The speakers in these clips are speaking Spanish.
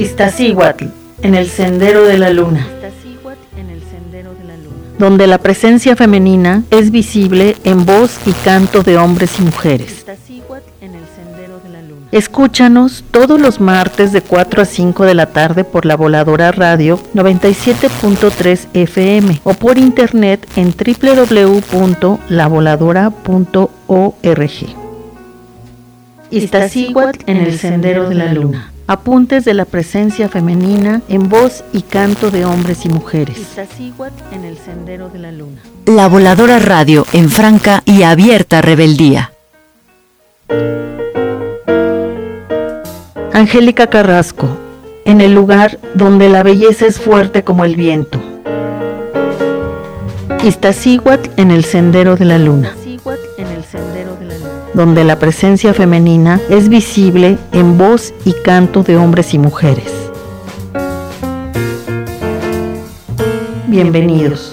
Iztaccíhuatl, en el Sendero de la Luna, donde la presencia femenina es visible en voz y canto de hombres y mujeres. Escúchanos todos los martes de 4 a 5 de la tarde por La Voladora Radio 97.3 FM o por internet en www.lavoladora.org. Iztaccíhuatl en el Sendero de la Luna. Apuntes de la presencia femenina en voz y canto de hombres y mujeres. Iztaccíhuatl en el Sendero de la Luna. La Voladora Radio en franca y abierta rebeldía. Angélica Carrasco, en el lugar donde la belleza es fuerte como el viento. Iztaccíhuatl en el Sendero de la Luna, donde la presencia femenina es visible en voz y canto de hombres y mujeres. Bienvenidos.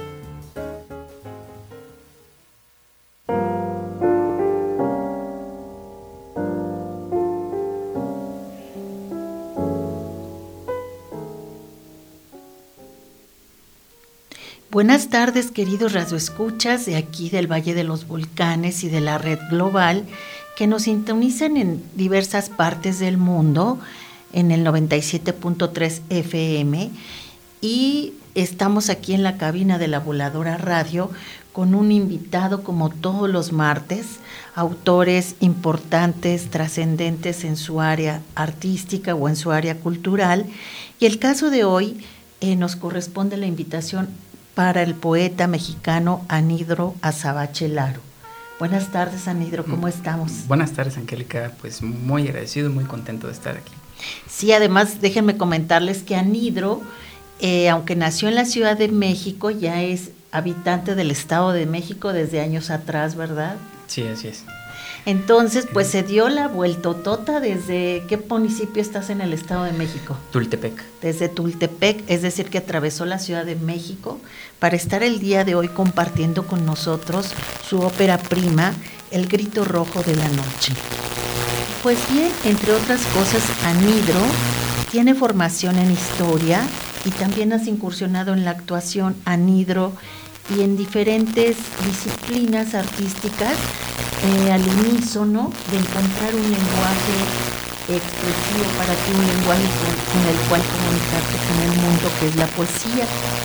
Buenas tardes, queridos radioescuchas de aquí del Valle de los Volcanes y de la red global que nos sintonizan en diversas partes del mundo en el 97.3 FM, y estamos aquí en la cabina de La Voladora Radio con un invitado como todos los martes, autores importantes, trascendentes en su área artística o en su área cultural, y el caso de hoy nos corresponde la invitación para el poeta mexicano Anidro Azabache Lara. Buenas tardes, Anidro, ¿cómo estamos? Buenas tardes, Angélica, pues muy agradecido, muy contento de estar aquí. Sí, además déjenme comentarles que Anidro, aunque nació en la Ciudad de México, ya es habitante del Estado de México desde años atrás, ¿verdad? Sí, así es. Entonces, pues se dio la vueltotota. ¿Desde qué municipio estás en el Estado de México? Tultepec. Desde Tultepec, es decir, que atravesó la Ciudad de México para estar el día de hoy compartiendo con nosotros su ópera prima, El Grito Rojo de la Noche. Pues bien, entre otras cosas, Anidro tiene formación en historia y también has incursionado en la actuación, Anidro, y en diferentes disciplinas artísticas, al unísono de encontrar un lenguaje expresivo para ti, un lenguaje con el cual comunicarte con el mundo, que es la poesía.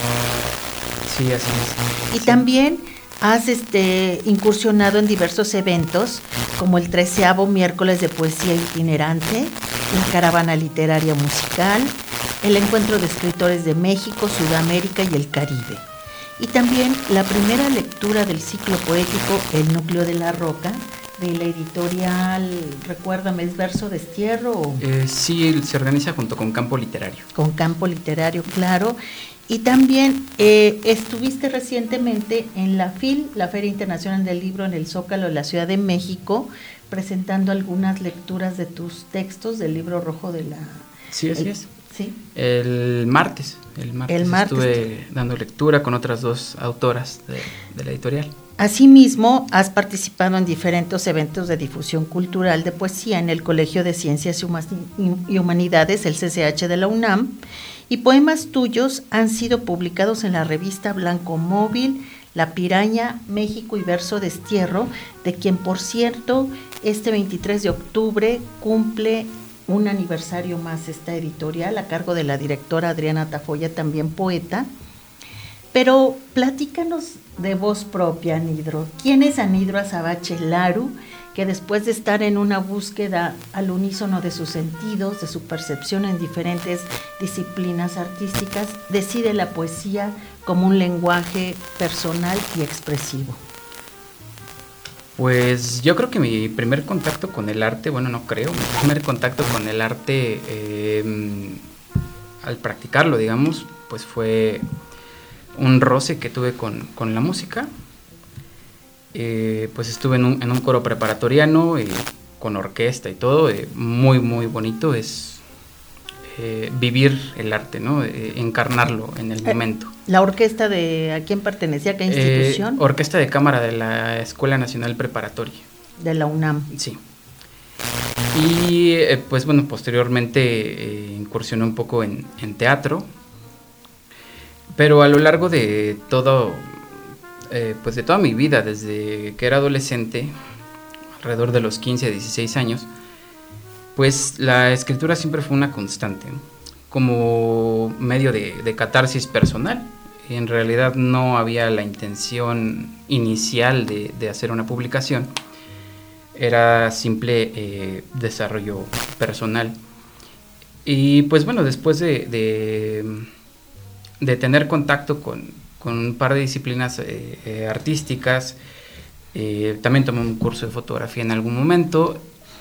Sí, así es. Y sí, también has incursionado en diversos eventos, como el 13º miércoles de poesía itinerante, la caravana literaria musical, el encuentro de escritores de México, Sudamérica y el Caribe. Y también la primera lectura del ciclo poético El Núcleo de la Roca, de la editorial, recuérdame, ¿es Verso Destierro? Sí, se organiza junto con Campo Literario. Con Campo Literario, claro. Y también estuviste recientemente en la FIL, la Feria Internacional del Libro, en el Zócalo de la Ciudad de México, presentando algunas lecturas de tus textos del Libro Rojo de la... Sí, así es. Sí. El martes estuve dando lectura con otras dos autoras de la editorial. Asimismo, has participado en diferentes eventos de difusión cultural de poesía en el Colegio de Ciencias y Humanidades, el CCH de la UNAM, y poemas tuyos han sido publicados en la revista Blanco Móvil, La Piraña, México y Verso Destierro, de quien, por cierto, este 23 de octubre cumple un aniversario más esta editorial, a cargo de la directora Adriana Tafoya, también poeta. Pero platícanos de voz propia, Anidro. ¿Quién es Anidro Azabache Lara, que después de estar en una búsqueda al unísono de sus sentidos, de su percepción en diferentes disciplinas artísticas, decide la poesía como un lenguaje personal y expresivo? Pues yo creo que mi primer contacto con el arte, mi primer contacto con el arte al practicarlo, digamos, pues fue un roce que tuve con la música. Pues estuve en un coro preparatoriano con orquesta y todo, muy muy bonito es vivir el arte, ¿no? Encarnarlo en el momento. ¿La orquesta a quién pertenecía? ¿A qué institución? Orquesta de cámara de la Escuela Nacional Preparatoria. De la UNAM. Sí. Y pues bueno, posteriormente incursioné un poco en teatro, pero a lo largo de todo, pues de toda mi vida, desde que era adolescente, alrededor de los 15 a 16 años, pues la escritura siempre fue una constante, ¿no? Como medio de catarsis personal. En realidad no había la intención inicial de hacer una publicación, era simple desarrollo personal. Y pues bueno, después de tener contacto con un par de disciplinas artísticas, también tomé un curso de fotografía en algún momento.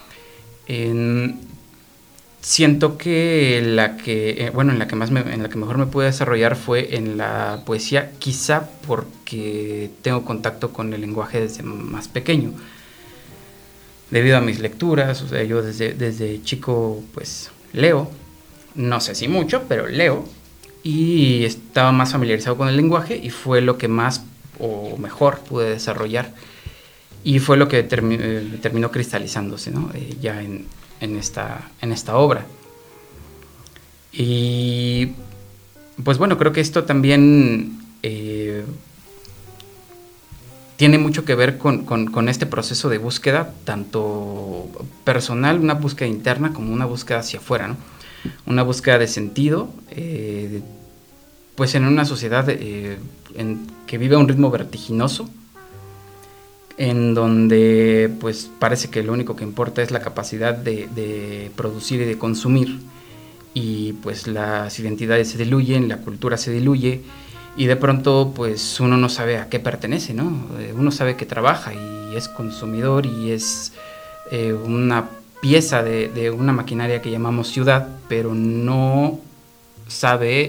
Siento que en la que mejor me pude desarrollar fue en la poesía, quizá porque tengo contacto con el lenguaje desde más pequeño, debido a mis lecturas. O sea, yo desde chico pues leo, no sé si mucho, pero leo, y estaba más familiarizado con el lenguaje, y fue lo que más o mejor pude desarrollar, y fue lo que terminó cristalizándose, ¿no? Ya en esta obra. Y pues bueno, creo que esto también tiene mucho que ver con este proceso de búsqueda, tanto personal, una búsqueda interna, como una búsqueda hacia afuera, ¿no? Una búsqueda de sentido, pues en una sociedad que vive a un ritmo vertiginoso, en donde pues parece que lo único que importa es la capacidad de producir y de consumir, y pues las identidades se diluyen, la cultura se diluye, y de pronto pues uno no sabe a qué pertenece, ¿no? Uno sabe que trabaja y es consumidor y es una pieza de una maquinaria que llamamos ciudad, pero no sabe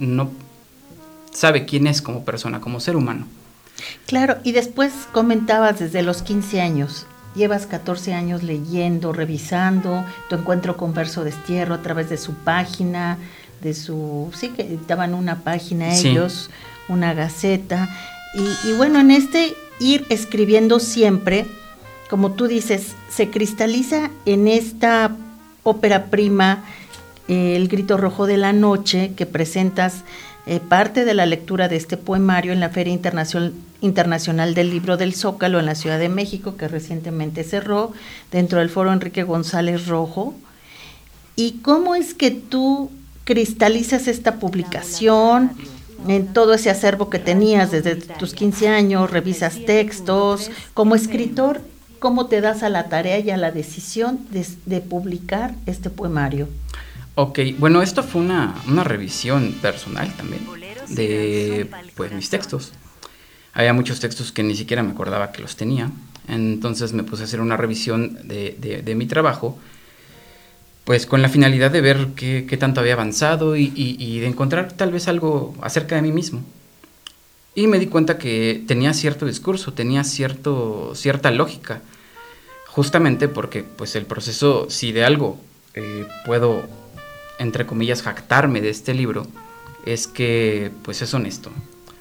quién es como persona, como ser humano. Claro, y después comentabas desde los 15 años, llevas 14 años leyendo, revisando, tu encuentro con Verso Destierro a través de su página, sí, que daban una página ellos, sí, una gaceta, y bueno, en este ir escribiendo siempre, como tú dices, se cristaliza en esta ópera prima, El Grito Rojo de la Noche, que presentas parte de la lectura de este poemario en la Feria Internacional del Libro del Zócalo en la Ciudad de México, que recientemente cerró, dentro del Foro Enrique González Rojo. ¿Y cómo es que tú cristalizas esta publicación en todo ese acervo que tenías desde tus 15 años, revisas textos? Como escritor, ¿cómo te das a la tarea y a la decisión de publicar este poemario? Ok, bueno, esto fue una revisión personal también de pues mis textos. Había muchos textos que ni siquiera me acordaba que los tenía, entonces me puse a hacer una revisión de mi trabajo, pues con la finalidad de ver qué tanto había avanzado y de encontrar tal vez algo acerca de mí mismo. Y me di cuenta que tenía cierto discurso, tenía cierta lógica, justamente porque pues el proceso, si de algo puedo, entre comillas, jactarme de este libro, es que pues es honesto.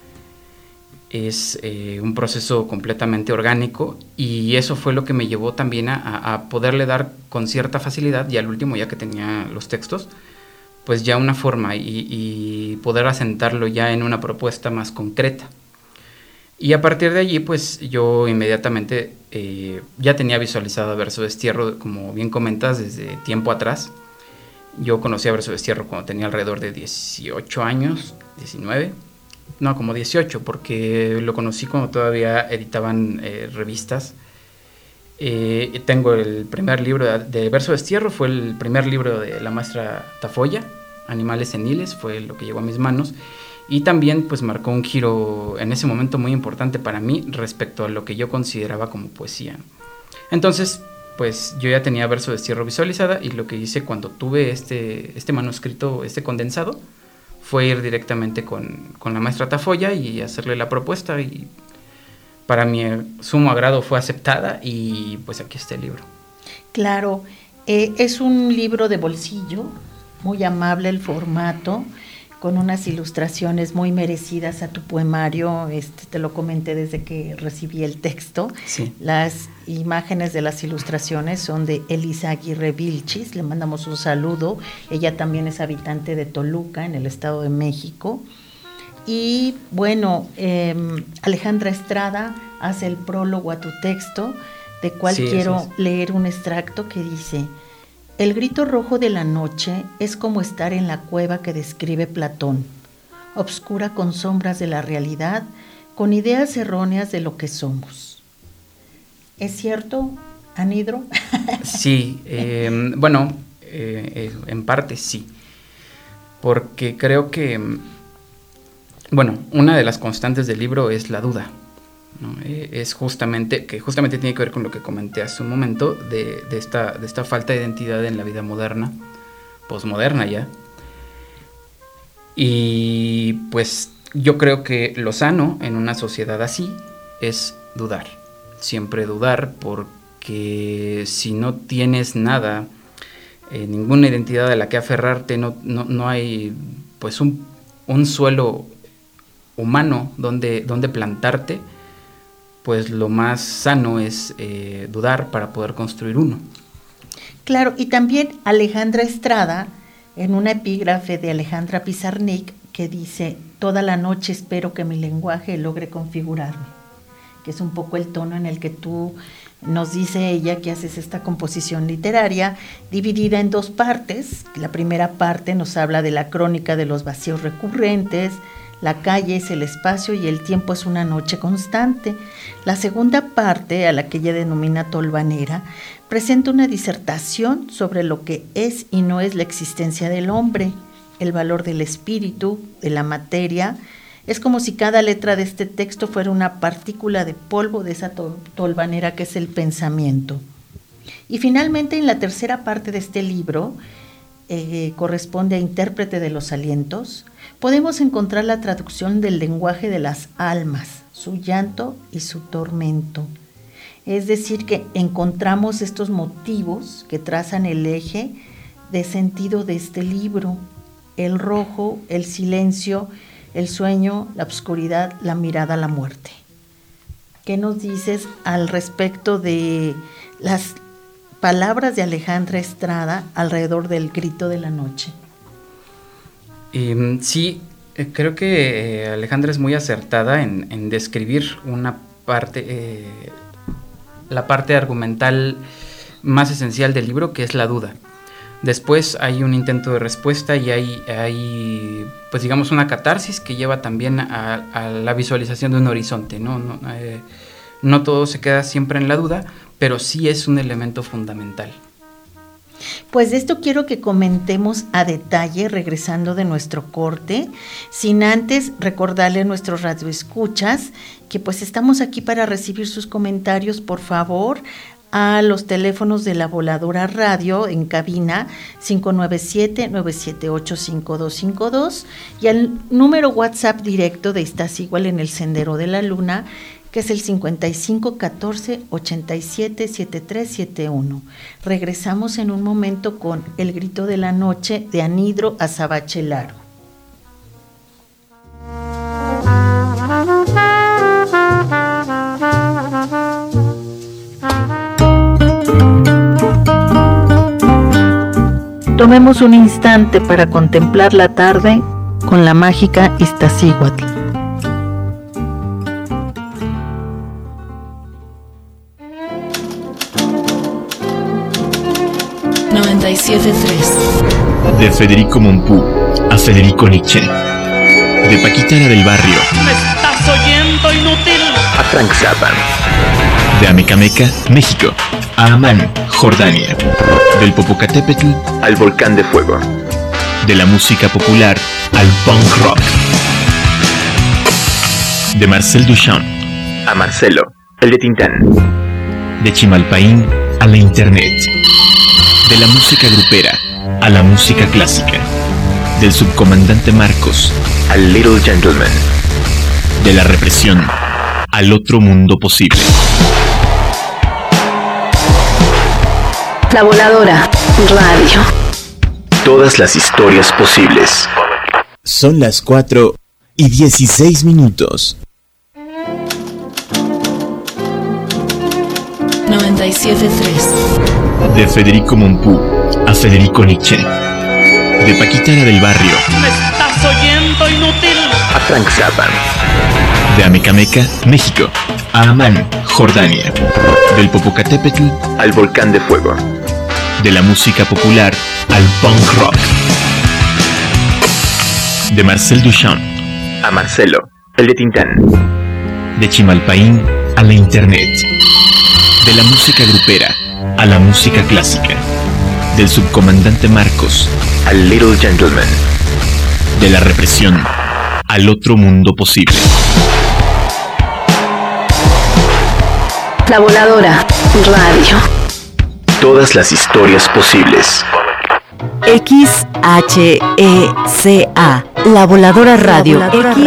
Es un proceso completamente orgánico, y eso fue lo que me llevó también a poderle dar con cierta facilidad, y al último, ya que tenía los textos, pues ya una forma y poder asentarlo ya en una propuesta más concreta. Y a partir de allí, pues yo inmediatamente ya tenía visualizado a Verso Destierro, como bien comentas, desde tiempo atrás. Yo conocí a Verso Destierro cuando tenía alrededor de 18 años, 19, no, como 18, porque lo conocí cuando todavía editaban revistas. Tengo el primer libro de Verso Destierro, fue el primer libro de la maestra Tafolla, Animales Seniles, fue lo que llegó a mis manos, y también pues marcó un giro en ese momento muy importante para mí respecto a lo que yo consideraba como poesía. Entonces, pues yo ya tenía Verso Destierro visualizada, y lo que hice cuando tuve este manuscrito, este condensado, fue ir directamente con la maestra Tafolla y hacerle la propuesta, y para mi sumo agrado fue aceptada, y pues aquí está el libro. Claro, es un libro de bolsillo, muy amable el formato, con unas ilustraciones muy merecidas a tu poemario. Te lo comenté desde que recibí el texto. Sí. Las imágenes de las ilustraciones son de Elisa Aguirre Vilchis, le mandamos un saludo. Ella también es habitante de Toluca, en el Estado de México. Y bueno, Alejandra Estrada hace el prólogo a tu texto, de cual quiero leer un extracto que dice: el grito rojo de la noche es como estar en la cueva que describe Platón, obscura con sombras de la realidad, con ideas erróneas de lo que somos. ¿Es cierto, Anidro? Sí, en parte sí, porque creo que, una de las constantes del libro es la duda, ¿no? Es justamente tiene que ver con lo que comenté hace un momento de esta falta de identidad en la vida moderna, posmoderna ya. Y pues yo creo que lo sano en una sociedad así es dudar, siempre dudar, porque si no tienes nada, ninguna identidad a la que aferrarte, no hay pues un suelo humano donde plantarte, pues lo más sano es dudar para poder construir uno. Claro, y también Alejandra Estrada, en una epígrafe de Alejandra Pizarnik, que dice: toda la noche espero que mi lenguaje logre configurarme, que es un poco el tono en el que tú nos dice ella que haces esta composición literaria, dividida en dos partes. La primera parte nos habla de la crónica de los vacíos recurrentes. La calle es el espacio y el tiempo es una noche constante. La segunda parte, a la que ella denomina tolvanera, presenta una disertación sobre lo que es y no es la existencia del hombre, el valor del espíritu, de la materia. Es como si cada letra de este texto fuera una partícula de polvo de esa tolvanera que es el pensamiento. Y finalmente, en la tercera parte de este libro, corresponde a Intérprete de los alientos, podemos encontrar la traducción del lenguaje de las almas, su llanto y su tormento. Es decir, que encontramos estos motivos que trazan el eje de sentido de este libro: el rojo, el silencio, el sueño, la oscuridad, la mirada a la muerte. ¿Qué nos dices al respecto de las palabras de Alejandra Estrada alrededor del grito de la noche? Sí, creo que Alejandra es muy acertada en describir una parte, la parte argumental más esencial del libro, que es la duda. Después hay un intento de respuesta y hay pues digamos una catarsis que lleva también a la visualización de un horizonte, ¿no? No todo se queda siempre en la duda, pero sí es un elemento fundamental. Pues de esto quiero que comentemos a detalle regresando de nuestro corte, sin antes recordarle a nuestros radioescuchas que pues estamos aquí para recibir sus comentarios, por favor, a los teléfonos de la Voladora Radio en cabina 597-978-5252 y al número WhatsApp directo de Estás Igual en el Sendero de la Luna, que es el 5514-877371. Regresamos en un momento con El grito de la noche de Anidro Azabache-Laro. Tomemos un instante para contemplar la tarde con la mágica Iztaccíhuatl. De Federico Mompou a Federico Nietzsche. De Paquita la del Barrio. ¿Me estás oyendo, inútil? A Frank Zappa. De Amecameca, México, a Amán, Jordania. Del Popocatépetl al Volcán de Fuego. De la música popular al punk rock. De Marcel Duchamp a Marcelo, el de Tintán. De Chimalpaín a la internet. De la música grupera a la música clásica. Del subcomandante Marcos al Little Gentleman. De la represión al otro mundo posible. La Voladora Radio. Todas las historias posibles. Son las 4:16. 97.3. De Federico Mompou a Federico Nietzsche. De Paquita del Barrio ¿Me estás oyendo, inútil? a Frank Zappa. De Amecameca, México, a Amán, Jordania. Del Popocatépetl al Volcán de Fuego. De la música popular al punk rock. De Marcel Duchamp a Marcelo, el de Tintán. De Chimalpaín a la internet. De la música grupera a la música clásica. Del subcomandante Marcos al Little Gentleman. De la represión al otro mundo posible. La Voladora Radio. Todas las historias posibles. XHECA. La Voladora Radio.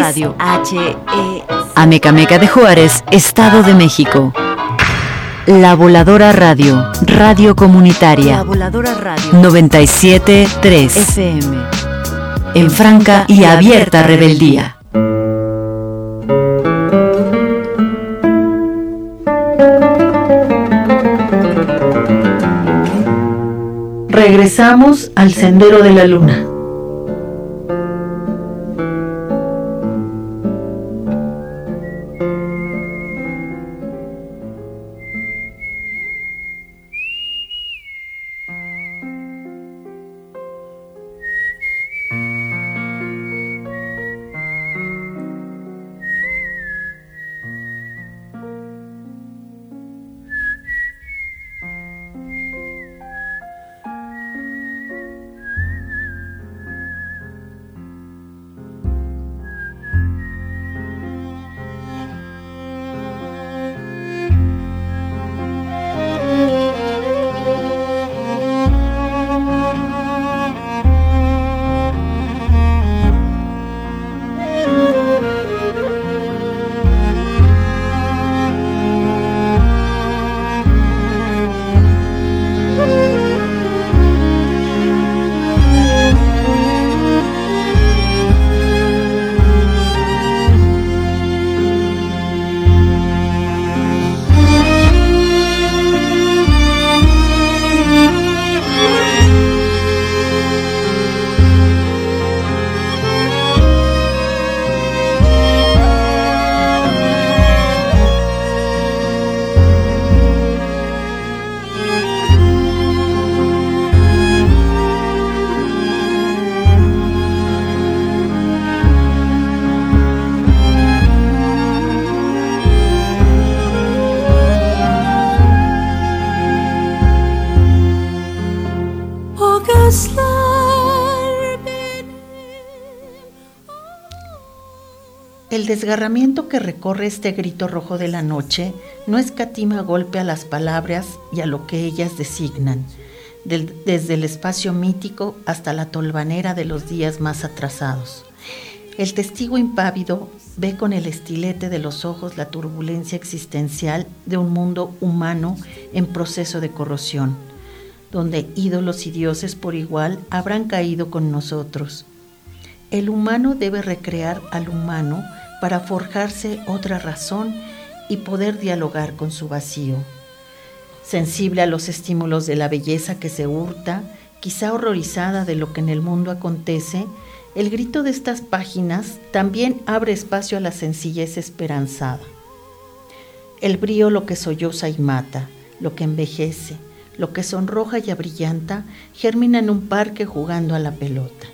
Amecameca de Juárez, Estado de México. La Voladora Radio. Radio comunitaria. La Voladora Radio. 97.3 FM. En franca y abierta rebeldía. Regresamos al Sendero de la Luna. El desgarramiento que recorre este grito rojo de la noche no escatima golpe a las palabras y a lo que ellas designan, desde el espacio mítico hasta la tolvanera de los días más atrasados. El testigo impávido ve con el estilete de los ojos la turbulencia existencial de un mundo humano en proceso de corrosión, donde ídolos y dioses por igual habrán caído con nosotros. El humano debe recrear al humano para forjarse otra razón y poder dialogar con su vacío. Sensible a los estímulos de la belleza que se hurta, quizá horrorizada de lo que en el mundo acontece, el grito de estas páginas también abre espacio a la sencillez esperanzada. El brío lo que solloza y mata, lo que envejece, lo que sonroja y abrillanta, germina en un parque jugando a la pelota.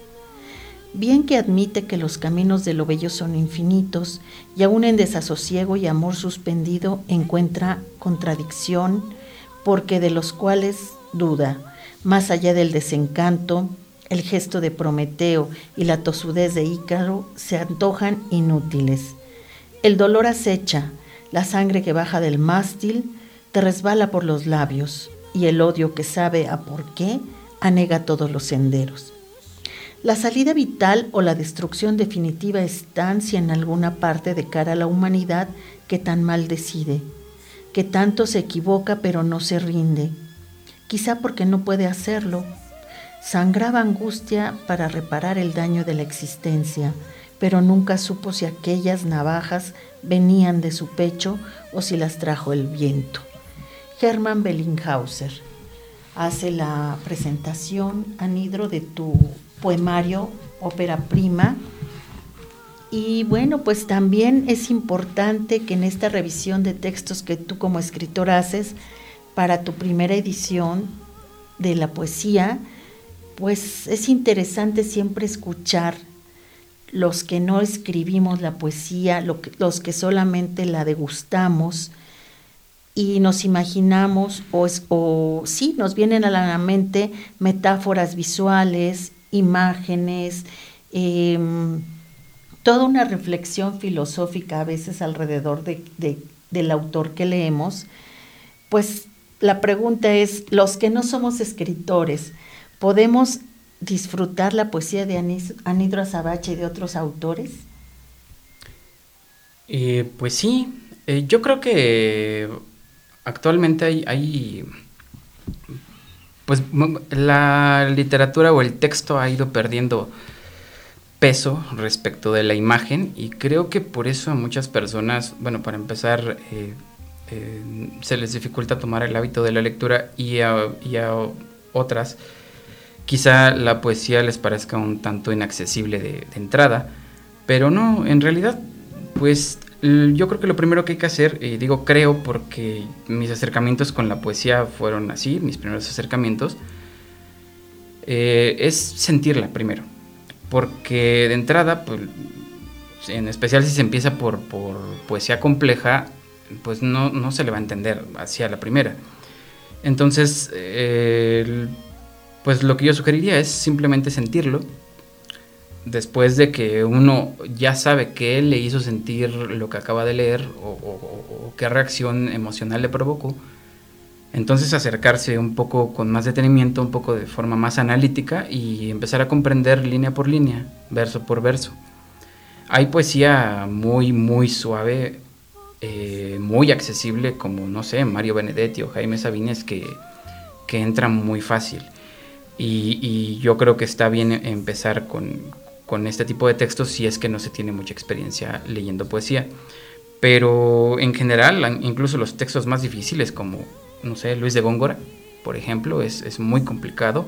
Bien que admite que los caminos de lo bello son infinitos, y aún en desasosiego y amor suspendido encuentra contradicción, porque de los cuales duda, más allá del desencanto, el gesto de Prometeo y la tosudez de Ícaro se antojan inútiles. El dolor acecha, la sangre que baja del mástil te resbala por los labios, y el odio que sabe a por qué anega todos los senderos. La salida vital o la destrucción definitiva están si en alguna parte de cara a la humanidad que tan mal decide, que tanto se equivoca pero no se rinde, quizá porque no puede hacerlo. Sangraba angustia para reparar el daño de la existencia, pero nunca supo si aquellas navajas venían de su pecho o si las trajo el viento. Hermann Bellinghauser hace la presentación, Anhidro, de tu poemario Ópera Prima. Y bueno, pues también es importante que en esta revisión de textos que tú como escritor haces para tu primera edición de la poesía, pues es interesante siempre escuchar los que no escribimos la poesía, los que solamente la degustamos y nos imaginamos o sí, nos vienen a la mente metáforas visuales, imágenes, toda una reflexión filosófica a veces alrededor del autor que leemos. Pues la pregunta es, los que no somos escritores, ¿podemos disfrutar la poesía de Anhidro Azabache y de otros autores? Pues sí, yo creo que actualmente hay pues la literatura o el texto ha ido perdiendo peso respecto de la imagen, y creo que por eso a muchas personas, bueno, para empezar, se les dificulta tomar el hábito de la lectura, y a otras quizá la poesía les parezca un tanto inaccesible de entrada, pero no, en realidad, pues yo creo que lo primero que hay que hacer, digo creo porque mis acercamientos con la poesía fueron así, mis primeros acercamientos, es sentirla primero, porque de entrada, pues, en especial si se empieza por poesía compleja, pues no se le va a entender hacia la primera. Entonces, pues lo que yo sugeriría es simplemente sentirlo. Después de que uno ya sabe qué le hizo sentir lo que acaba de leer o qué reacción emocional le provocó, entonces acercarse un poco con más detenimiento, un poco de forma más analítica, y empezar a comprender línea por línea, verso por verso. Hay poesía muy, muy suave, muy accesible, como, no sé, Mario Benedetti o Jaime Sabines, que entra muy fácil. Y yo creo que está bien empezar con este tipo de textos si es que no se tiene mucha experiencia leyendo poesía. Pero en general, incluso los textos más difíciles, como, no sé, Luis de Góngora, por ejemplo, es muy complicado.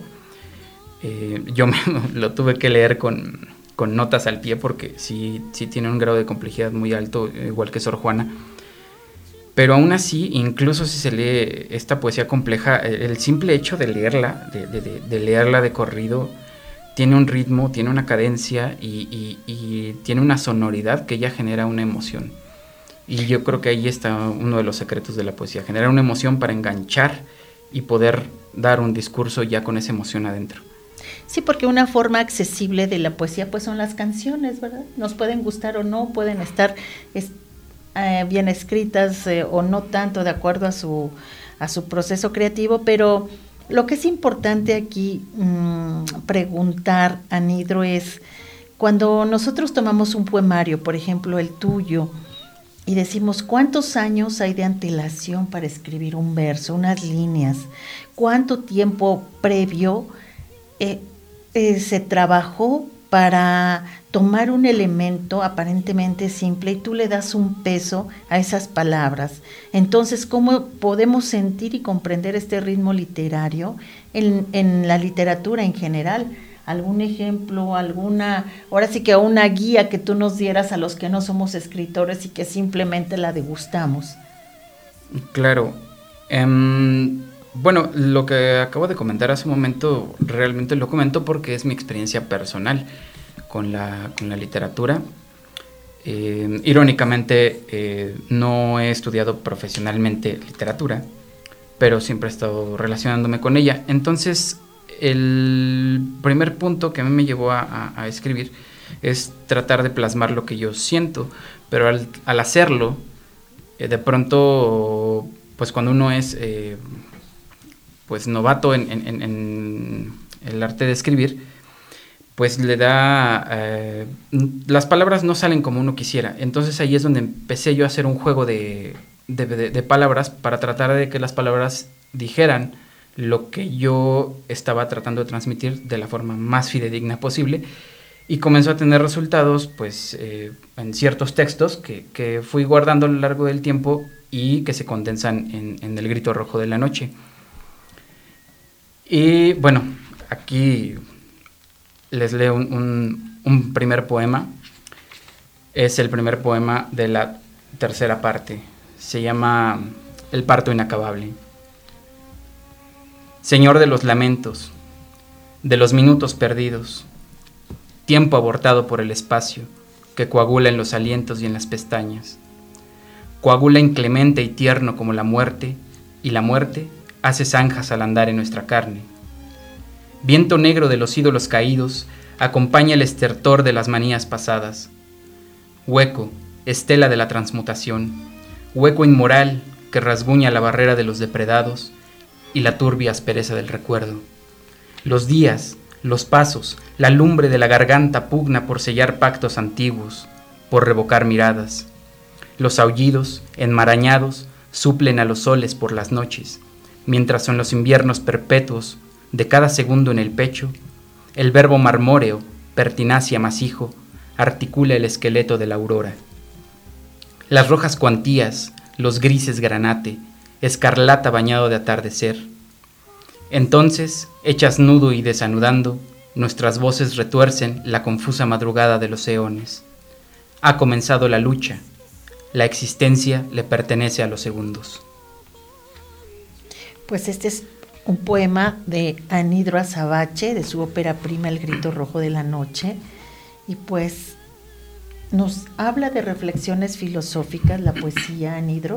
Yo lo tuve que leer con notas al pie, porque sí tiene un grado de complejidad muy alto, igual que Sor Juana. Pero aún así, incluso si se lee esta poesía compleja, el simple hecho de leerla, de leerla de corrido, tiene un ritmo, tiene una cadencia y tiene una sonoridad que ya genera una emoción. Y yo creo que ahí está uno de los secretos de la poesía, generar una emoción para enganchar y poder dar un discurso ya con esa emoción adentro. Sí, porque una forma accesible de la poesía pues son las canciones, ¿verdad? Nos pueden gustar o no, pueden estar bien escritas o no tanto, de acuerdo a su proceso creativo, pero lo que es importante aquí preguntar, Anhidro, es cuando nosotros tomamos un poemario, por ejemplo el tuyo, y decimos cuántos años hay de antelación para escribir un verso, unas líneas, cuánto tiempo previo se trabajó para tomar un elemento aparentemente simple y tú le das un peso a esas palabras. Entonces, ¿cómo podemos sentir y comprender este ritmo literario en la literatura en general? ¿Algún ejemplo, ahora sí que una guía que tú nos dieras a los que no somos escritores y que simplemente la degustamos? Claro. Bueno, lo que acabo de comentar hace un momento, realmente lo comento porque es mi experiencia personal con la literatura. Irónicamente, no he estudiado profesionalmente literatura, pero siempre he estado relacionándome con ella. Entonces, el primer punto que a mí me llevó a escribir es tratar de plasmar lo que yo siento, pero al hacerlo, de pronto, pues cuando uno es pues novato en el arte de escribir, pues le da, las palabras no salen como uno quisiera. Entonces ahí es donde empecé yo a hacer un juego de palabras para tratar de que las palabras dijeran lo que yo estaba tratando de transmitir de la forma más fidedigna posible, y comenzó a tener resultados pues en ciertos textos que fui guardando a lo largo del tiempo y que se condensan en El Grito Rojo de la Noche. Y bueno, aquí les leo un primer poema. Es el primer poema de la tercera parte. Se llama El parto inacabable. Señor de los lamentos, de los minutos perdidos, tiempo abortado por el espacio, que coagula en los alientos y en las pestañas. Coagula inclemente y tierno como la muerte, y la muerte hace zanjas al andar en nuestra carne. Viento negro de los ídolos caídos acompaña el estertor de las manías pasadas. Hueco, estela de la transmutación, hueco inmoral que rasguña la barrera de los depredados y la turbia aspereza del recuerdo. Los días, los pasos, la lumbre de la garganta pugna por sellar pactos antiguos, por revocar miradas. Los aullidos, enmarañados, suplen a los soles por las noches, mientras en los inviernos perpetuos de cada segundo en el pecho, el verbo marmóreo, pertinaz y amasijo, articula el esqueleto de la aurora. Las rojas cuantías, los grises granate, escarlata bañado de atardecer. Entonces, hechas nudo y desanudando, nuestras voces retuercen la confusa madrugada de los eones. Ha comenzado la lucha. La existencia le pertenece a los segundos. Pues este es un poema de Anidro Azabache, de su ópera prima El Grito Rojo de la Noche, y pues nos habla de reflexiones filosóficas la poesía, Anidro.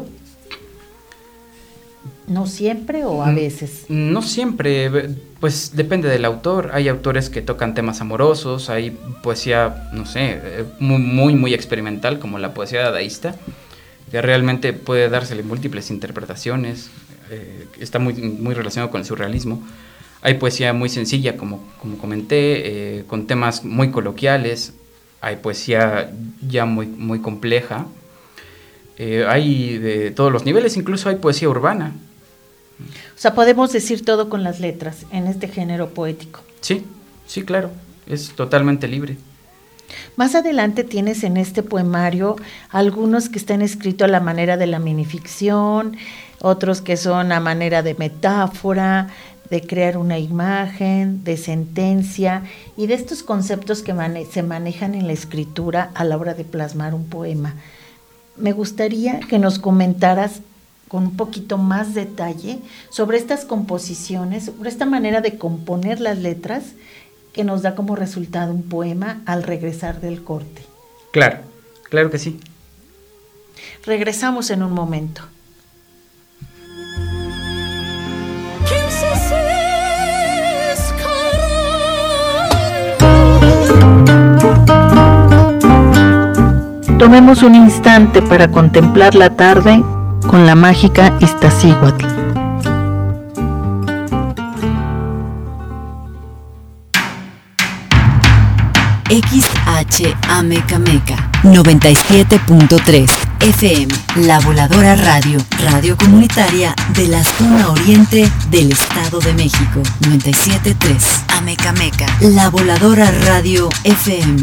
¿No siempre o a veces? No siempre, pues depende del autor. Hay autores que tocan temas amorosos, hay poesía, no sé, muy experimental, como la poesía dadaísta, que realmente puede dársele múltiples interpretaciones, está muy relacionado con el surrealismo. Hay poesía muy sencilla, como comenté, con temas muy coloquiales. Hay poesía ya muy compleja. Hay de todos los niveles, incluso hay poesía urbana. O sea, podemos decir todo con las letras en este género poético. Sí, claro, es totalmente libre. Más adelante tienes en este poemario algunos que están escritos a la manera de la minificción, otros que son a manera de metáfora, de crear una imagen, de sentencia, y de estos conceptos que se manejan en la escritura a la hora de plasmar un poema. Me gustaría que nos comentaras con un poquito más detalle sobre estas composiciones, sobre esta manera de componer las letras que nos da como resultado un poema al regresar del corte. Claro que sí. Regresamos en un momento. Tomemos un instante para contemplar la tarde con la mágica Iztaccíhuatl. XHAMECAMECA 97.3 FM, La Voladora Radio, radio comunitaria de la zona oriente del Estado de México. 97.3 Amecameca, La Voladora Radio FM.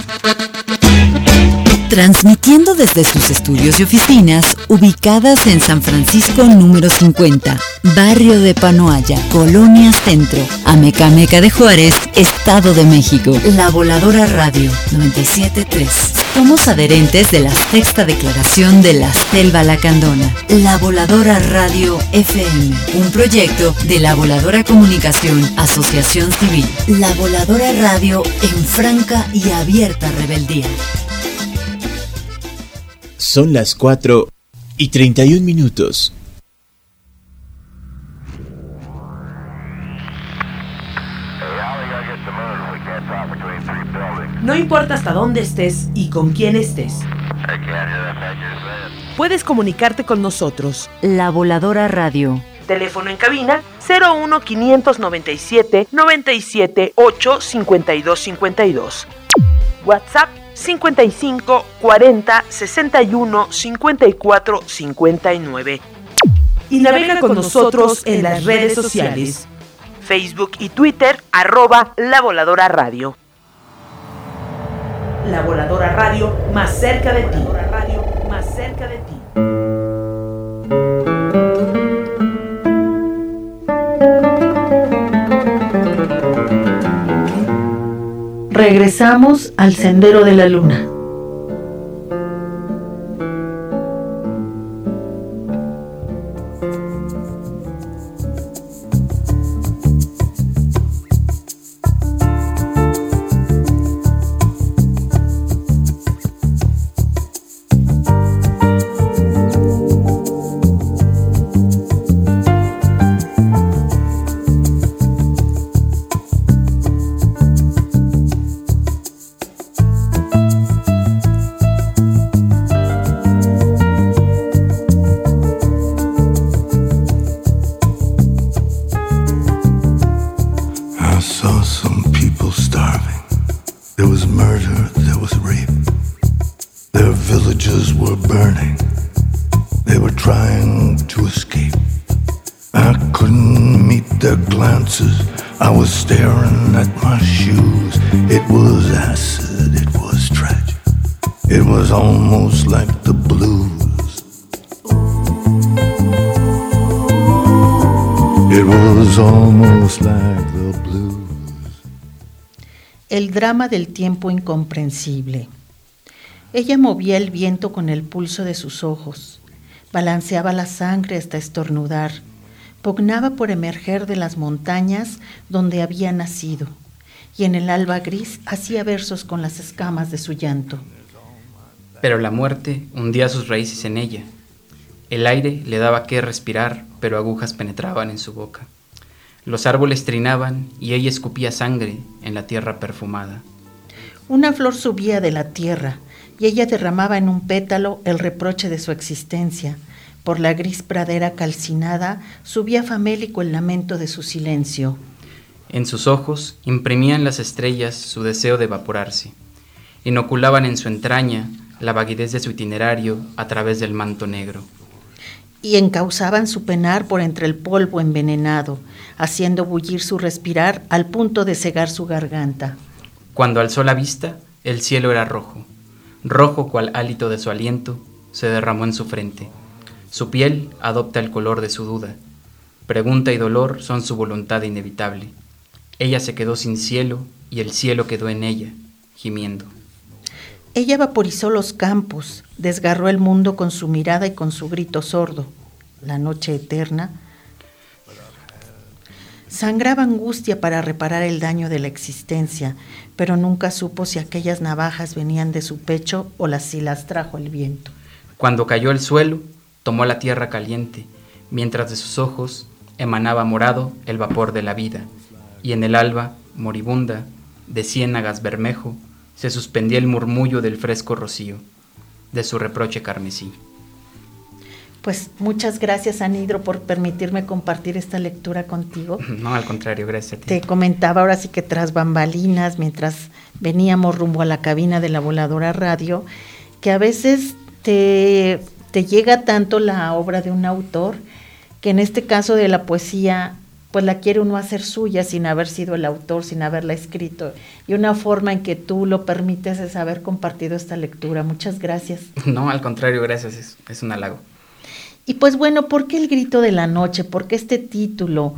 Transmitiendo desde sus estudios y oficinas ubicadas en San Francisco número 50, barrio de Panoaya, Colonia Centro, Amecameca de Juárez, Estado de México. La Voladora Radio 97.3. Somos adherentes de la Sexta Declaración de la Selva Lacandona. La Voladora Radio FM, un proyecto de La Voladora Comunicación, Asociación Civil. La Voladora Radio en franca y abierta rebeldía. Son las 4:31. No importa hasta dónde estés y con quién estés. Puedes comunicarte con nosotros. La Voladora Radio. Teléfono en cabina 01 597 97 8 52 52. WhatsApp 55 40 61 54 59. y navega con nosotros en las redes sociales. Facebook y Twitter, @La Voladora Radio. La Voladora Radio, más cerca de ti. Más cerca de ti. Regresamos al Sendero de la Luna. I was staring at my shoes. It was acid, it was tragic. It was almost like the blues. It was almost like the blues. El drama del tiempo incomprensible. Ella movía el viento con el pulso de sus ojos, balanceaba la sangre hasta estornudar, pugnaba por emerger de las montañas donde había nacido, y en el alba gris hacía versos con las escamas de su llanto. Pero la muerte hundía sus raíces en ella. El aire le daba que respirar, pero agujas penetraban en su boca. Los árboles trinaban y ella escupía sangre en la tierra perfumada. Una flor subía de la tierra y ella derramaba en un pétalo el reproche de su existencia. Por la gris pradera calcinada subía famélico el lamento de su silencio. En sus ojos imprimían las estrellas su deseo de evaporarse. Inoculaban en su entraña la vaguidez de su itinerario a través del manto negro. Y encauzaban su penar por entre el polvo envenenado, haciendo bullir su respirar al punto de cegar su garganta. Cuando alzó la vista, el cielo era rojo. Rojo cual hálito de su aliento se derramó en su frente. Su piel adopta el color de su duda. Pregunta y dolor son su voluntad inevitable. Ella se quedó sin cielo y el cielo quedó en ella, gimiendo. Ella vaporizó los campos, desgarró el mundo con su mirada y con su grito sordo. La noche eterna sangraba angustia para reparar el daño de la existencia, pero nunca supo si aquellas navajas venían de su pecho o si las trajo el viento. Cuando cayó al suelo, tomó la tierra caliente, mientras de sus ojos emanaba morado el vapor de la vida, y en el alba, moribunda, de ciénagas bermejo, se suspendía el murmullo del fresco rocío, de su reproche carmesí. Pues muchas gracias, Anhidro, por permitirme compartir esta lectura contigo. No, al contrario, gracias a ti. Te comentaba ahora sí que tras bambalinas, mientras veníamos rumbo a la cabina de la Voladora Radio, que a veces te llega tanto la obra de un autor, que en este caso de la poesía, pues la quiere uno hacer suya sin haber sido el autor, sin haberla escrito. Y una forma en que tú lo permites es haber compartido esta lectura. Muchas gracias. No, al contrario, gracias, es un halago. Y pues bueno, ¿por qué El grito de la noche? ¿Por qué este título?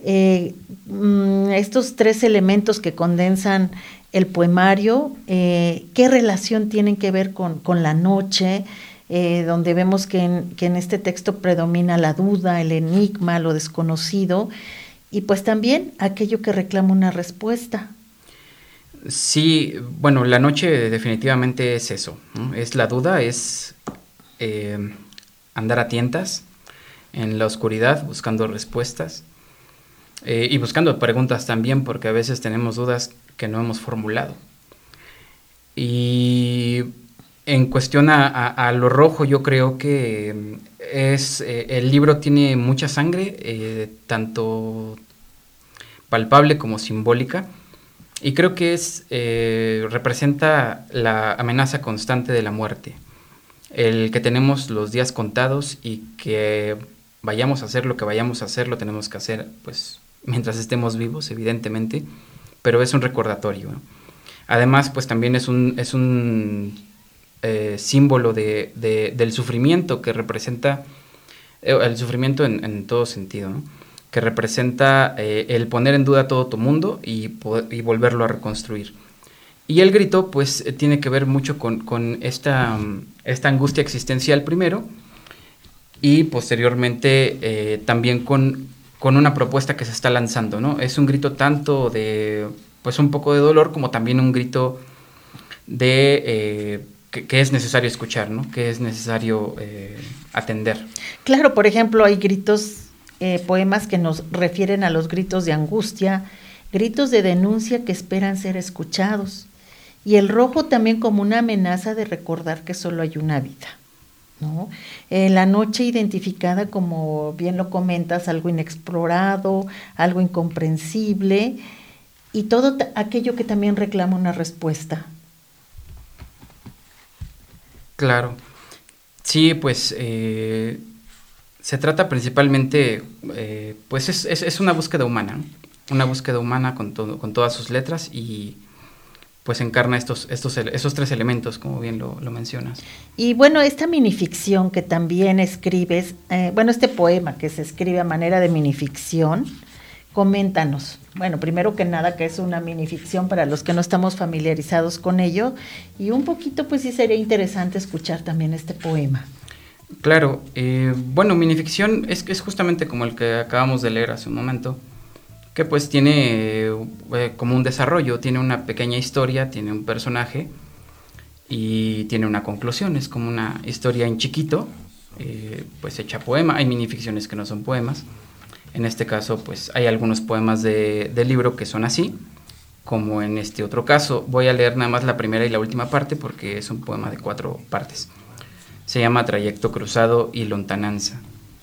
Estos tres elementos que condensan el poemario, ¿qué relación tienen que ver con la noche? Donde vemos que en este texto predomina la duda, el enigma, lo desconocido, y pues también aquello que reclama una respuesta. Sí, bueno, la noche definitivamente es eso, ¿no? Es la duda, es andar a tientas en la oscuridad buscando respuestas y buscando preguntas también, porque a veces tenemos dudas que no hemos formulado. Y en cuestión a lo rojo, yo creo que el libro tiene mucha sangre, tanto palpable como simbólica, y creo que representa la amenaza constante de la muerte, el que tenemos los días contados y que vayamos a hacer lo que vayamos a hacer, lo tenemos que hacer pues mientras estemos vivos, evidentemente, pero es un recordatorio, ¿no? Además, pues también es un símbolo del sufrimiento que representa, el sufrimiento en todo sentido, ¿no? Que representa el poner en duda todo tu mundo y volverlo a reconstruir. Y el grito, pues, tiene que ver mucho con esta angustia existencial primero, y posteriormente también con una propuesta que se está lanzando, ¿no? Es un grito tanto de, pues, un poco de dolor, como también un grito de que es necesario escuchar, ¿no? Que es necesario atender. Claro, por ejemplo, hay gritos, poemas que nos refieren a los gritos de angustia, gritos de denuncia que esperan ser escuchados, y el rojo también como una amenaza de recordar que solo hay una vida, ¿no? La noche identificada, como bien lo comentas, algo inexplorado, algo incomprensible, y todo aquello que también reclama una respuesta. Claro, sí, pues se trata principalmente, pues es una búsqueda humana, ¿no? Una búsqueda humana con todas sus letras, y pues encarna esos tres elementos, como bien lo mencionas. Y bueno, esta minificción que también escribes, este poema que se escribe a manera de minificción, coméntanos. Bueno, primero que nada, que es una minificción para los que no estamos familiarizados con ello, y un poquito, pues sí sería interesante escuchar también este poema. Claro, minificción es justamente como el que acabamos de leer hace un momento, que pues tiene como un desarrollo, tiene una pequeña historia, tiene un personaje y tiene una conclusión. Es como una historia en chiquito, pues hecha poema. Hay minificciones que no son poemas. En este caso, pues hay algunos poemas del libro que son así, como en este otro caso. Voy a leer nada más la primera y la última parte porque es un poema de 4 partes. Se llama Trayecto cruzado y lontananza.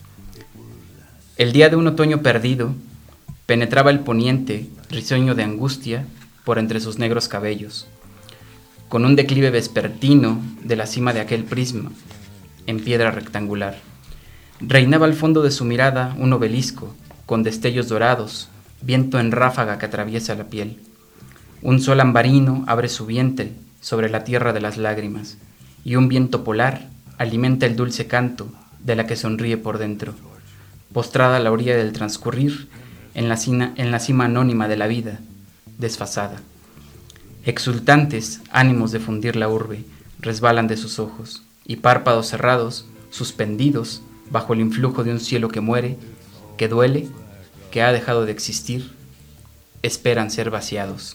El día de un otoño perdido, penetraba el poniente, risueño de angustia, por entre sus negros cabellos. Con un declive vespertino de la cima de aquel prisma, en piedra rectangular, reinaba al fondo de su mirada un obelisco, con destellos dorados, viento en ráfaga que atraviesa la piel. Un sol ambarino abre su vientre sobre la tierra de las lágrimas, y un viento polar alimenta el dulce canto de la que sonríe por dentro, postrada a la orilla del transcurrir, en la cima anónima de la vida, desfasada. Exultantes ánimos de fundir la urbe resbalan de sus ojos, y párpados cerrados, suspendidos bajo el influjo de un cielo que muere, que duele, que ha dejado de existir, esperan ser vaciados.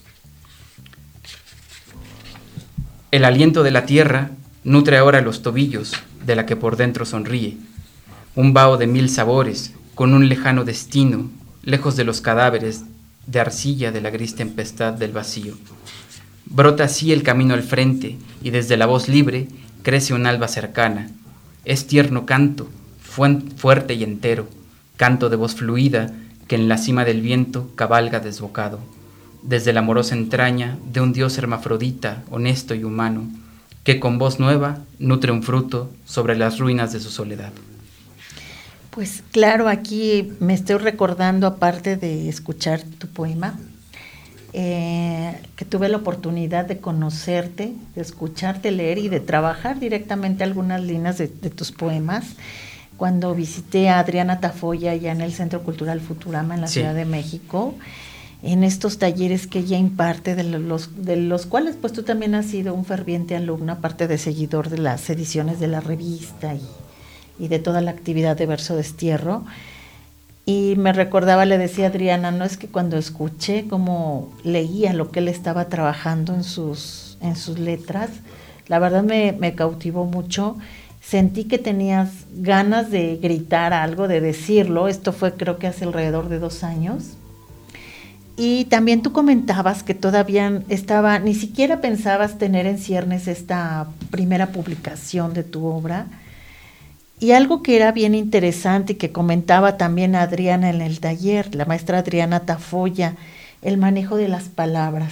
El aliento de la tierra nutre ahora los tobillos de la que por dentro sonríe, un vaho de 1000 sabores, con un lejano destino, lejos de los cadáveres de arcilla de la gris tempestad del vacío. Brota así el camino al frente, y desde la voz libre crece un alba cercana. Es tierno canto, fuerte y entero, canto de voz fluida que en la cima del viento cabalga desbocado, desde la amorosa entraña de un dios hermafrodita, honesto y humano, que con voz nueva nutre un fruto sobre las ruinas de su soledad. Pues claro, aquí me estoy recordando, aparte de escuchar tu poema, que tuve la oportunidad de conocerte, de escucharte leer y de trabajar directamente algunas líneas de tus poemas, cuando visité a Adriana Tafoya ya en el Centro Cultural Futurama en la Ciudad de México, en estos talleres que ella imparte, de los cuales pues tú también has sido un ferviente alumno, aparte de seguidor de las ediciones de la revista y de toda la actividad de Verso Destierro. Y me recordaba, le decía a Adriana, no es que cuando escuché cómo leía lo que él estaba trabajando en sus letras, la verdad me cautivó mucho. Sentí que tenías ganas de gritar algo, de decirlo. Esto fue, creo que hace alrededor de 2 años. Y también tú comentabas que todavía ni siquiera pensabas tener en ciernes esta primera publicación de tu obra. Y algo que era bien interesante y que comentaba también Adriana en el taller, la maestra Adriana Tafoya, el manejo de las palabras.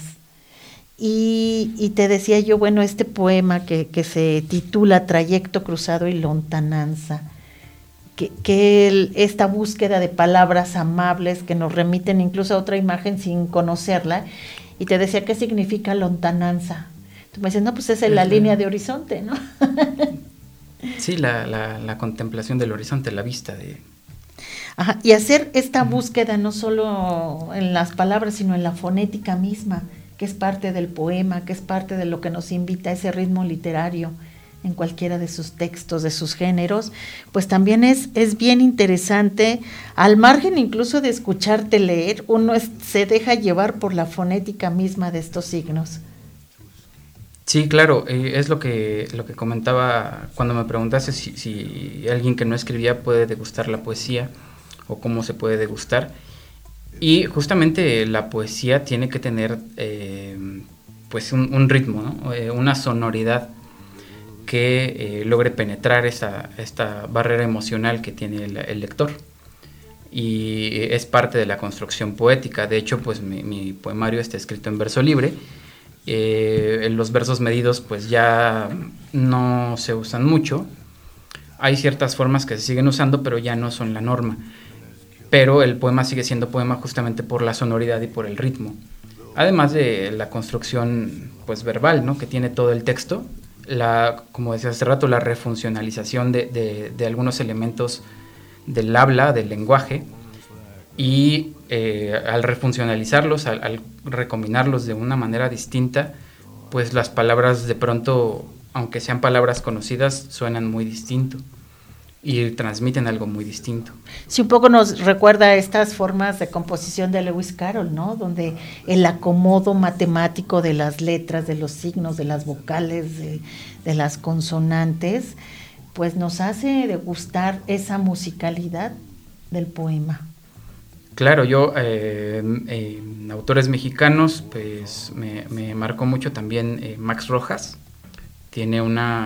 Y te decía yo, bueno, este poema que se titula Trayecto cruzado y lontananza, esta búsqueda de palabras amables que nos remiten incluso a otra imagen sin conocerla, y te decía qué significa lontananza. Tú me dices, no, pues esa es la línea de horizonte, ¿no? Sí, la contemplación del horizonte, la vista de... Ajá, y hacer esta búsqueda no solo en las palabras, sino en la fonética misma, que es parte del poema, que es parte de lo que nos invita a ese ritmo literario en cualquiera de sus textos, de sus géneros, pues también es bien interesante, al margen incluso de escucharte leer, uno se deja llevar por la fonética misma de estos signos. Sí, claro, es lo que comentaba cuando me preguntaste si alguien que no escribía puede degustar la poesía o cómo se puede degustar. Y justamente la poesía tiene que tener pues un ritmo, ¿no? Una sonoridad que logre penetrar esta barrera emocional que tiene el lector. Y es parte de la construcción poética. De hecho, pues mi poemario está escrito en verso libre. Los versos medidos pues ya no se usan mucho. Hay ciertas formas que se siguen usando, pero ya no son la norma. Pero el poema sigue siendo poema justamente por la sonoridad y por el ritmo. Además de la construcción pues verbal, ¿no? Que tiene todo el texto. Como decía hace rato, la refuncionalización de algunos elementos del habla, del lenguaje, y al refuncionalizarlos, al recombinarlos de una manera distinta, pues las palabras de pronto, aunque sean palabras conocidas, suenan muy distinto y transmiten algo muy distinto. Sí, un poco nos recuerda a estas formas de composición de Lewis Carroll, ¿no? Donde el acomodo matemático de las letras, de los signos, de las vocales, de las consonantes, pues nos hace degustar esa musicalidad del poema. Claro, yo, autores mexicanos, pues me marcó mucho también Max Rojas. Tiene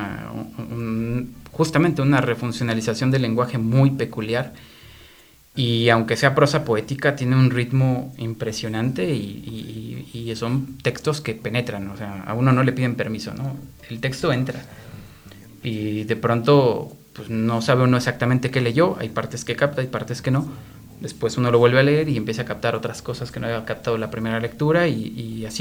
justamente una refuncionalización del lenguaje muy peculiar, y aunque sea prosa poética, tiene un ritmo impresionante y son textos que penetran, o sea, a uno no le piden permiso, ¿no? El texto entra y de pronto pues no sabe uno exactamente qué leyó, hay partes que capta, hay partes que no. Después uno lo vuelve a leer y empieza a captar otras cosas que no había captado la primera lectura, y así,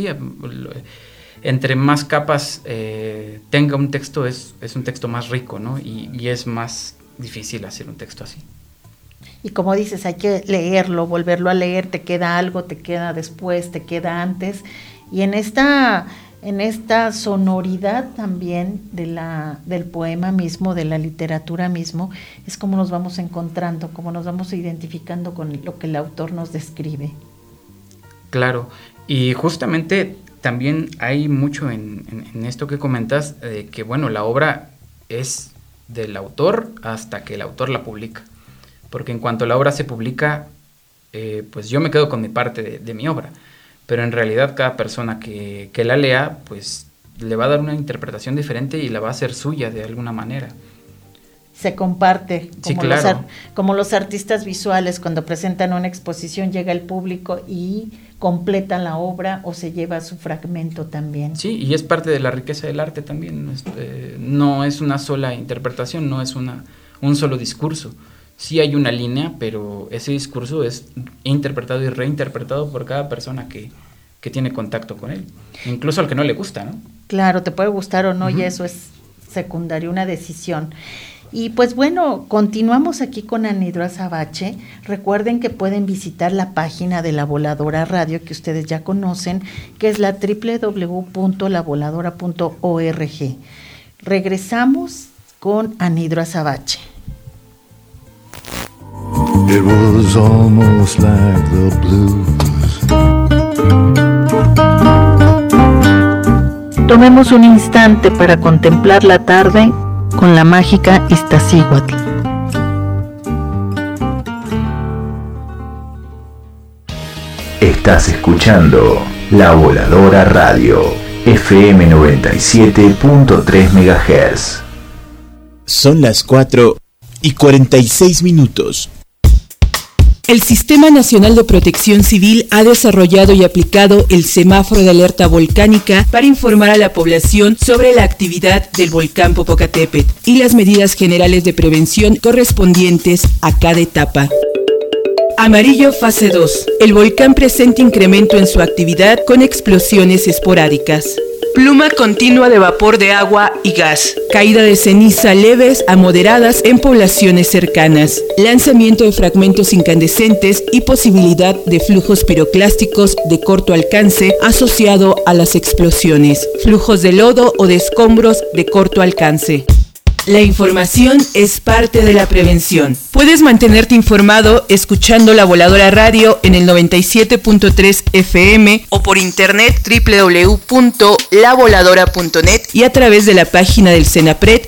entre más capas tenga un texto, es un texto más rico, ¿no? Y es más difícil hacer un texto así. Y como dices, hay que leerlo, volverlo a leer, te queda algo, te queda después, te queda antes, y en esta sonoridad también del poema mismo, de la literatura mismo, es como nos vamos encontrando, como nos vamos identificando con lo que el autor nos describe. Claro, y justamente también hay mucho en esto que comentas, que bueno, la obra es del autor hasta que el autor la publica, porque en cuanto la obra se publica, pues yo me quedo con mi parte de mi obra, pero en realidad cada persona que la lea, pues le va a dar una interpretación diferente y la va a hacer suya de alguna manera. Se comparte, como, sí, claro, como los artistas visuales, cuando presentan una exposición, llega el público y completa la obra o se lleva su fragmento también. Sí, y es parte de la riqueza del arte también. No es una sola interpretación, no es un solo discurso. Sí hay una línea, pero ese discurso es interpretado y reinterpretado por cada persona que tiene contacto con él, incluso al que no le gusta, ¿no? Claro, te puede gustar o no, uh-huh, y eso es secundario, una decisión. Y pues bueno, continuamos aquí con Anidro Azabache. Recuerden que pueden visitar la página de La Voladora Radio, que ustedes ya conocen, que es la www.lavoladora.org. Regresamos con Anidro Azabache. It was almost like the blues. Tomemos un instante para contemplar la tarde con la mágica Iztaccíhuatl. Estás escuchando La Voladora Radio, FM 97.3 MHz. Son las 4:46. El Sistema Nacional de Protección Civil ha desarrollado y aplicado el semáforo de alerta volcánica para informar a la población sobre la actividad del volcán Popocatépetl y las medidas generales de prevención correspondientes a cada etapa. Amarillo fase 2. El volcán presenta incremento en su actividad con explosiones esporádicas. Pluma continua de vapor de agua y gas. Caída de ceniza leves a moderadas en poblaciones cercanas. Lanzamiento de fragmentos incandescentes y posibilidad de flujos piroclásticos de corto alcance asociado a las explosiones. Flujos de lodo o de escombros de corto alcance. La información es parte de la prevención. Puedes mantenerte informado escuchando La Voladora Radio en el 97.3 FM o por internet www.lavoladora.net y a través de la página del CENAPRED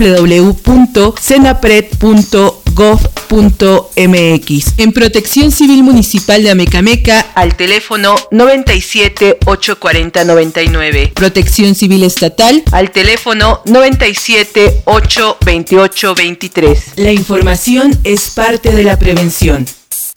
www.cenapred.gov.mx. En Protección Civil Municipal de Amecameca al teléfono 97 840 99. Protección Civil Estatal al teléfono 97 828 23. La información es parte de la prevención.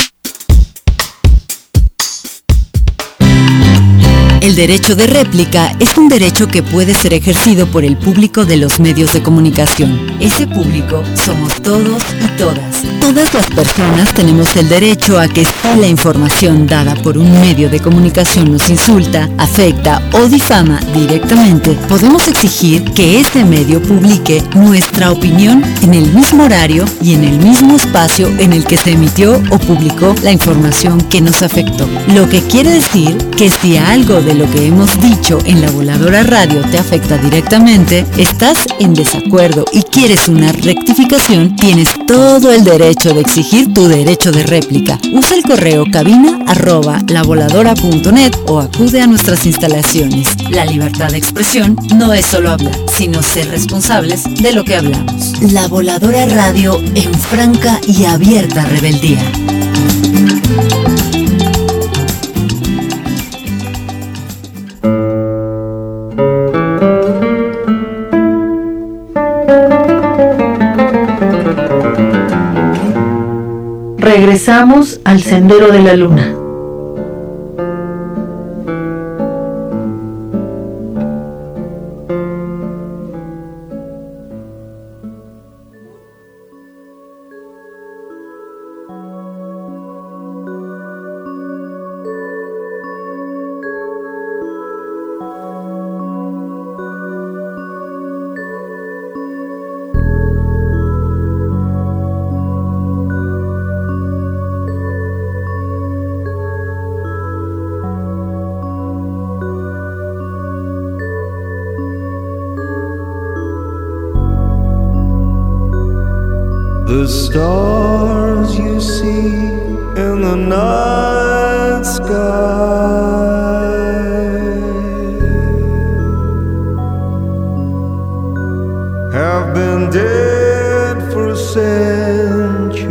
El derecho de réplica es un derecho que puede ser ejercido por el público de los medios de comunicación. Ese público somos todos y todas. Todas las personas tenemos el derecho a que si la información dada por un medio de comunicación nos insulta, afecta o difama directamente, podemos exigir que ese medio publique nuestra opinión en el mismo horario y en el mismo espacio en el que se emitió o publicó la información que nos afectó. Lo que quiere decir que si algo de lo que hemos dicho en La Voladora Radio te afecta directamente, estás en desacuerdo y quieres una rectificación, tienes todo el derecho de exigir tu derecho de réplica. Usa el correo cabina@lavoladora.net o acude a nuestras instalaciones. La libertad de expresión no es solo hablar, sino ser responsables de lo que hablamos. La Voladora Radio en franca y abierta rebeldía. Regresamos al Sendero de la Luna. The stars you see in the night sky have been dead for centuries.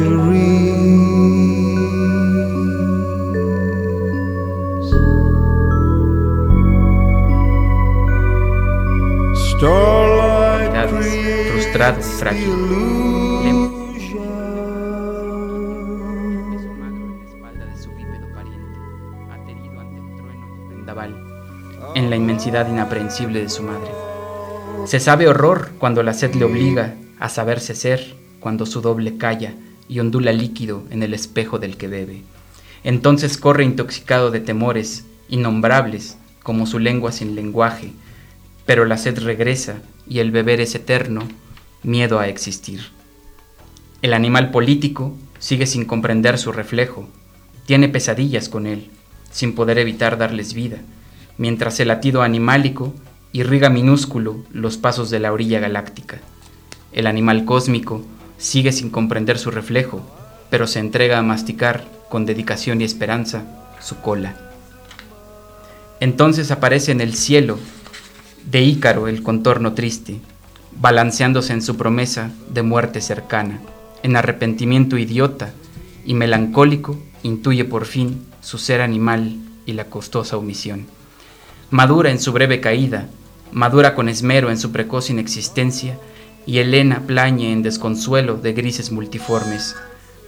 Starlight frustrado, frágil. En la inmensidad inaprehensible de su madre. Se sabe horror cuando la sed le obliga a saberse ser, cuando su doble calla y ondula líquido en el espejo del que bebe. Entonces corre intoxicado de temores innombrables como su lengua sin lenguaje, pero la sed regresa y el beber es eterno, miedo a existir. El animal político sigue sin comprender su reflejo, tiene pesadillas con él, sin poder evitar darles vida, mientras el latido animálico irriga minúsculo los pasos de la orilla galáctica. El animal cósmico sigue sin comprender su reflejo, pero se entrega a masticar con dedicación y esperanza su cola. Entonces aparece en el cielo de Ícaro el contorno triste, balanceándose en su promesa de muerte cercana. En arrepentimiento idiota y melancólico intuye por fin su ser animal y la costosa omisión. Madura en su breve caída, madura con esmero en su precoz inexistencia, y Helena plañe en desconsuelo de grises multiformes.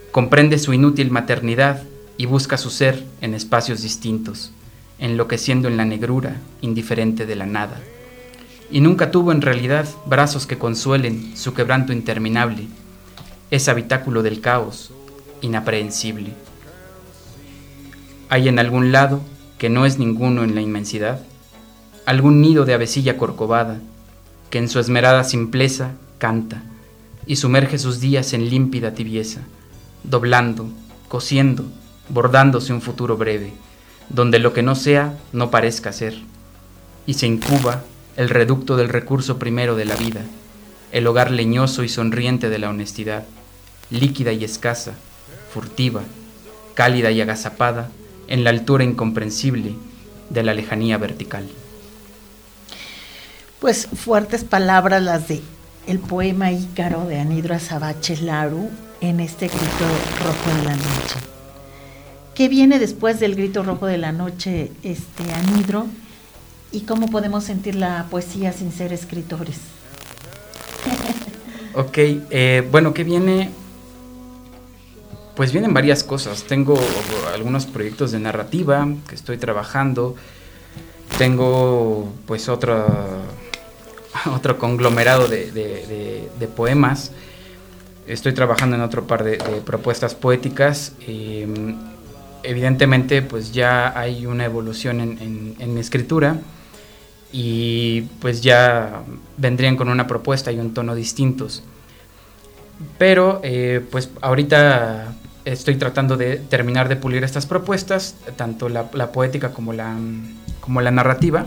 comprende su inútil maternidad y busca su ser en espacios distintos, enloqueciendo en la negrura, indiferente de la nada. Y nunca tuvo en realidad brazos que consuelen su quebranto interminable, es habitáculo del caos, inaprehensible. Hay en algún lado, que no es ninguno en la inmensidad, algún nido de avecilla corcovada, que en su esmerada simpleza canta, y sumerge sus días en límpida tibieza, doblando, cosiendo, bordándose un futuro breve, donde lo que no sea no parezca ser, y se incuba el reducto del recurso primero de la vida, el hogar leñoso y sonriente de la honestidad, líquida y escasa, furtiva, cálida y agazapada, en la altura incomprensible de la lejanía vertical. Pues fuertes palabras las de el poema Ícaro de Anidro Azabache Laru en este grito rojo de la noche. ¿Qué viene después del grito rojo de la noche, Anidro? ¿Y cómo podemos sentir la poesía sin ser escritores? Ok, bueno, ¿qué viene? Pues vienen varias cosas. Tengo algunos proyectos de narrativa que estoy trabajando. Tengo pues otro conglomerado de poemas. Estoy trabajando en otro par de propuestas poéticas. Evidentemente pues ya hay una evolución en mi escritura y pues ya vendrían con una propuesta y un tono distintos. Pero pues ahorita estoy tratando de terminar de pulir estas propuestas, tanto la poética como la narrativa.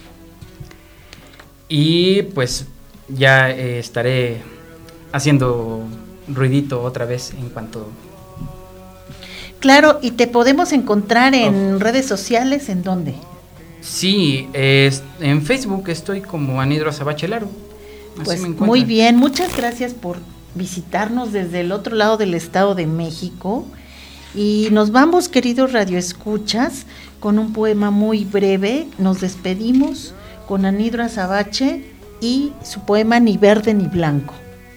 Y pues ya estaré haciendo ruidito otra vez en cuanto... Claro, ¿y te podemos encontrar en redes sociales? ¿En dónde? Sí, en Facebook estoy como Anidro Azabache Laru. Pues muy bien, muchas gracias por visitarnos desde el otro lado del Estado de México. Y nos vamos, queridos radioescuchas, con un poema muy breve. Nos despedimos con Anidro Azabache y su poema Ni verde ni blanco.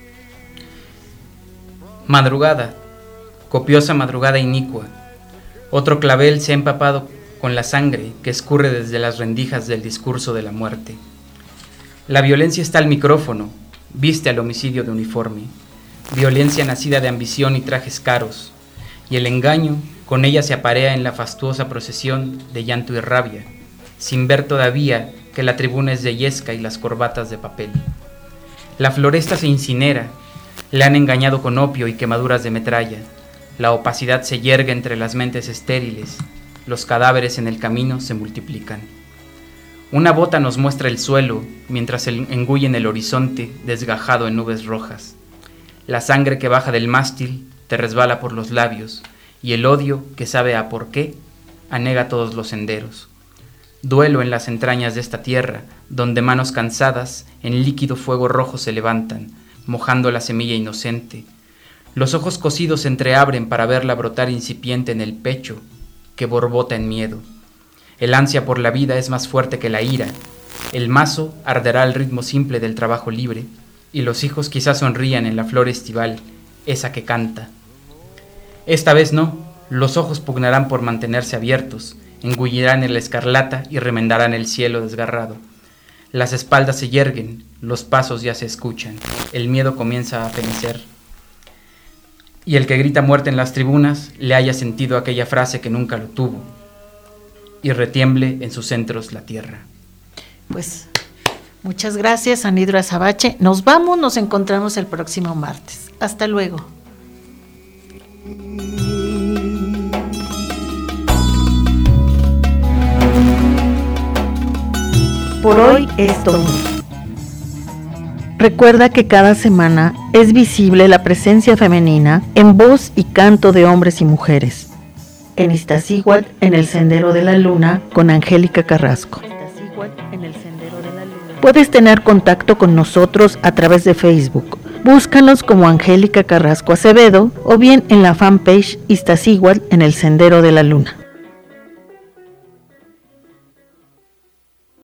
Madrugada, copiosa madrugada inicua. Otro clavel se ha empapado con la sangre que escurre desde las rendijas del discurso de la muerte. La violencia está al micrófono, viste al homicidio de uniforme. Violencia nacida de ambición y trajes caros. Y el engaño con ella se aparea en la fastuosa procesión de llanto y rabia, sin ver todavía que la tribuna es de yesca y las corbatas de papel. La floresta se incinera, le han engañado con opio y quemaduras de metralla. La opacidad se yergue entre las mentes estériles, los cadáveres en el camino se multiplican. Una bota nos muestra el suelo, mientras engulle en el horizonte desgajado en nubes rojas. La sangre que baja del mástil te resbala por los labios, y el odio, que sabe a por qué, anega todos los senderos. Duelo en las entrañas de esta tierra, donde manos cansadas en líquido fuego rojo se levantan, mojando la semilla inocente. Los ojos cosidos se entreabren para verla brotar incipiente en el pecho, que borbota en miedo. El ansia por la vida es más fuerte que la ira. El mazo arderá al ritmo simple del trabajo libre, y los hijos quizás sonrían en la flor estival, esa que canta. Esta vez no, los ojos pugnarán por mantenerse abiertos, engullirán en la escarlata y remendarán el cielo desgarrado. Las espaldas se yerguen, los pasos ya se escuchan, el miedo comienza a fenecer. Y el que grita muerte en las tribunas le haya sentido aquella frase que nunca lo tuvo, y retiemble en sus centros la tierra. Pues muchas gracias, Anidro Azabache. Nos vamos, nos encontramos el próximo martes. Hasta luego. Por hoy es todo. Recuerda que cada semana es visible la presencia femenina en voz y canto de hombres y mujeres. En Iztaccíhuatl, en el Sendero de la Luna, con Angélica Carrasco. Puedes tener contacto con nosotros a través de Facebook. Búscanos como Angélica Carrasco Acevedo o bien en la fanpage Iztaccíhuatl en el Sendero de la Luna.